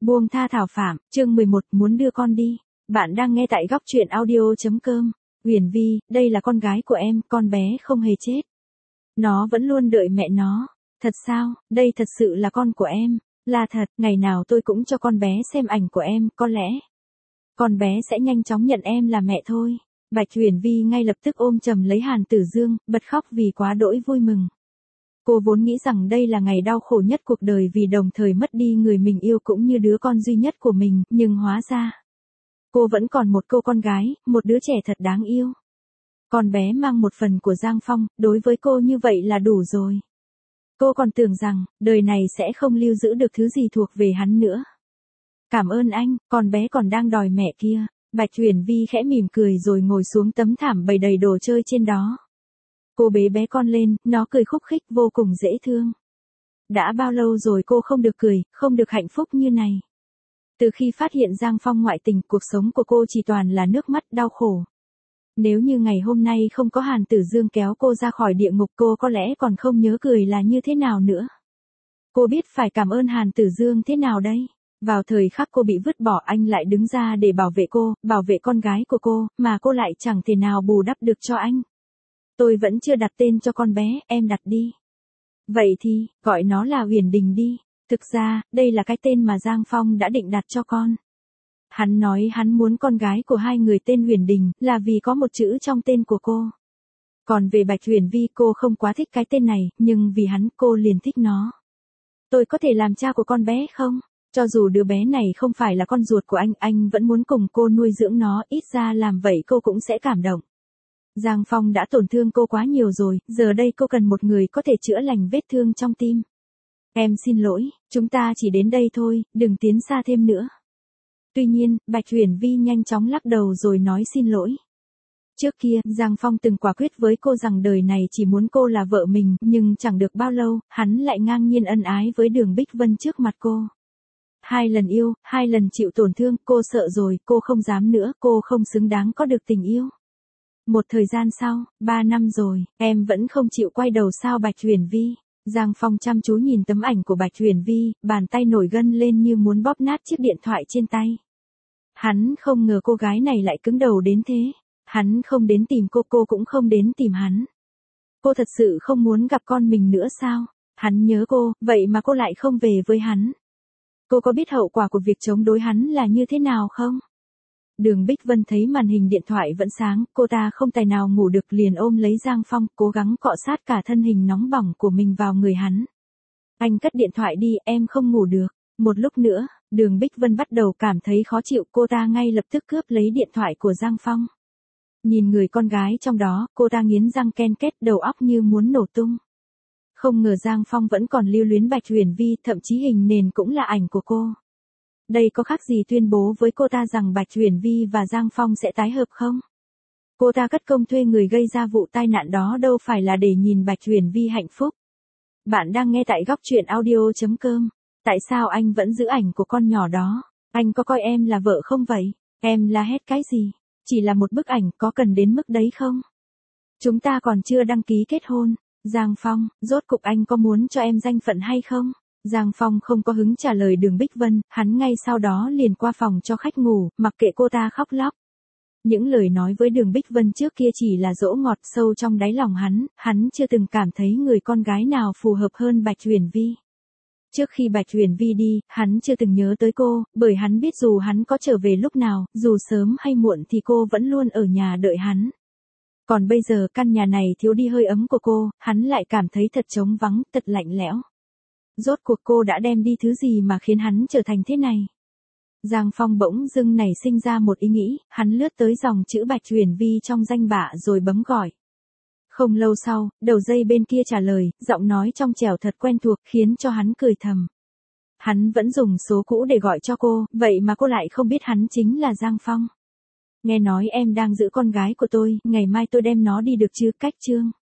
Buông tha Thảo Phạm, chương 11 muốn đưa con đi. Bạn đang nghe tại góc truyện audio.com. Huyền Vi, đây là con gái của em, con bé không hề chết. Nó vẫn luôn đợi mẹ nó. Thật sao, đây thật sự là con của em. Là thật, ngày nào tôi cũng cho con bé xem ảnh của em, có lẽ con bé sẽ nhanh chóng nhận em là mẹ thôi. Bạch Huyền Vi ngay lập tức ôm chầm lấy Hàn Tử Dương, bật khóc vì quá đỗi vui mừng. Cô vốn nghĩ rằng đây là ngày đau khổ nhất cuộc đời vì đồng thời mất đi người mình yêu cũng như đứa con duy nhất của mình, nhưng hóa ra cô vẫn còn một cô con gái, một đứa trẻ thật đáng yêu. Con bé mang một phần của Giang Phong, đối với cô như vậy là đủ rồi. Cô còn tưởng rằng, đời này sẽ không lưu giữ được thứ gì thuộc về hắn nữa. Cảm ơn anh, con bé còn đang đòi mẹ kia. Bạch Huyền Vi khẽ mỉm cười rồi ngồi xuống tấm thảm bày đầy đồ chơi trên đó. Cô bế bé con lên, nó cười khúc khích vô cùng dễ thương. Đã bao lâu rồi cô không được cười, không được hạnh phúc như này. Từ khi phát hiện Giang Phong ngoại tình, cuộc sống của cô chỉ toàn là nước mắt đau khổ. Nếu như ngày hôm nay không có Hàn Tử Dương kéo cô ra khỏi địa ngục, cô có lẽ còn không nhớ cười là như thế nào nữa. Cô biết phải cảm ơn Hàn Tử Dương thế nào đây? Vào thời khắc cô bị vứt bỏ, anh lại đứng ra để bảo vệ cô, bảo vệ con gái của cô, mà cô lại chẳng thể nào bù đắp được cho anh. Tôi vẫn chưa đặt tên cho con bé, em đặt đi. Vậy thì, gọi nó là Huyền Đình đi. Thực ra, đây là cái tên mà Giang Phong đã định đặt cho con. Hắn nói hắn muốn con gái của hai người tên Huyền Đình, là vì có một chữ trong tên của cô. Còn về Bạch Huyền Vi, cô không quá thích cái tên này, nhưng vì hắn, cô liền thích nó. Tôi có thể làm cha của con bé không? Cho dù đứa bé này không phải là con ruột của anh vẫn muốn cùng cô nuôi dưỡng nó, ít ra làm vậy cô cũng sẽ cảm động. Giang Phong đã tổn thương cô quá nhiều rồi, giờ đây cô cần một người có thể chữa lành vết thương trong tim. Em xin lỗi, chúng ta chỉ đến đây thôi, đừng tiến xa thêm nữa. Tuy nhiên, Bạch Huyền Vi nhanh chóng lắc đầu rồi nói xin lỗi. Trước kia, Giang Phong từng quả quyết với cô rằng đời này chỉ muốn cô là vợ mình, nhưng chẳng được bao lâu, hắn lại ngang nhiên ân ái với Đường Bích Vân trước mặt cô. 2 lần yêu, 2 lần chịu tổn thương, cô sợ rồi, cô không dám nữa, cô không xứng đáng có được tình yêu. Một thời gian sau, 3 năm rồi, em vẫn không chịu quay đầu sao Bạch Huyền Vi? Giang Phong chăm chú nhìn tấm ảnh của Bạch Huyền Vi, bàn tay nổi gân lên như muốn bóp nát chiếc điện thoại trên tay. Hắn không ngờ cô gái này lại cứng đầu đến thế. Hắn không đến tìm cô cũng không đến tìm hắn. Cô thật sự không muốn gặp con mình nữa sao? Hắn nhớ cô, vậy mà cô lại không về với hắn. Cô có biết hậu quả của việc chống đối hắn là như thế nào không? Đường Bích Vân thấy màn hình điện thoại vẫn sáng, cô ta không tài nào ngủ được liền ôm lấy Giang Phong, cố gắng cọ sát cả thân hình nóng bỏng của mình vào người hắn. Anh cất điện thoại đi, em không ngủ được. Một lúc nữa, Đường Bích Vân bắt đầu cảm thấy khó chịu, cô ta ngay lập tức cướp lấy điện thoại của Giang Phong. Nhìn người con gái trong đó, cô ta nghiến răng ken két, đầu óc như muốn nổ tung. Không ngờ Giang Phong vẫn còn lưu luyến Bạch Huyền Vi, thậm chí hình nền cũng là ảnh của cô. Đây có khác gì tuyên bố với cô ta rằng Bạch Huyền Vi và Giang Phong sẽ tái hợp không? Cô ta cất công thuê người gây ra vụ tai nạn đó đâu phải là để nhìn Bạch Huyền Vi hạnh phúc. Bạn đang nghe tại góc truyện audio.com. Tại sao anh vẫn giữ ảnh của con nhỏ đó? Anh có coi em là vợ không vậy? Em la hét cái gì? Chỉ là một bức ảnh, có cần đến mức đấy không? Chúng ta còn chưa đăng ký kết hôn. Giang Phong, rốt cục anh có muốn cho em danh phận hay không? Giang Phong không có hứng trả lời Đường Bích Vân, hắn ngay sau đó liền qua phòng cho khách ngủ, mặc kệ cô ta khóc lóc. Những lời nói với Đường Bích Vân trước kia chỉ là dỗ ngọt, sâu trong đáy lòng hắn chưa từng cảm thấy người con gái nào phù hợp hơn Bạch Huyền Vi. Trước khi Bạch Huyền Vi đi, hắn chưa từng nhớ tới cô, bởi hắn biết dù hắn có trở về lúc nào, dù sớm hay muộn thì cô vẫn luôn ở nhà đợi hắn. Còn bây giờ căn nhà này thiếu đi hơi ấm của cô, hắn lại cảm thấy thật trống vắng, thật lạnh lẽo. Rốt cuộc cô đã đem đi thứ gì mà khiến hắn trở thành thế này? Giang Phong bỗng dưng nảy sinh ra một ý nghĩ, hắn lướt tới dòng chữ Bạch Huyền Vi trong danh bạ rồi bấm gọi. Không lâu sau, đầu dây bên kia trả lời, giọng nói trong trẻo thật quen thuộc khiến cho hắn cười thầm. Hắn vẫn dùng số cũ để gọi cho cô, vậy mà cô lại không biết hắn chính là Giang Phong. Nghe nói em đang giữ con gái của tôi, ngày mai tôi đem nó đi được chứ? Cách chương.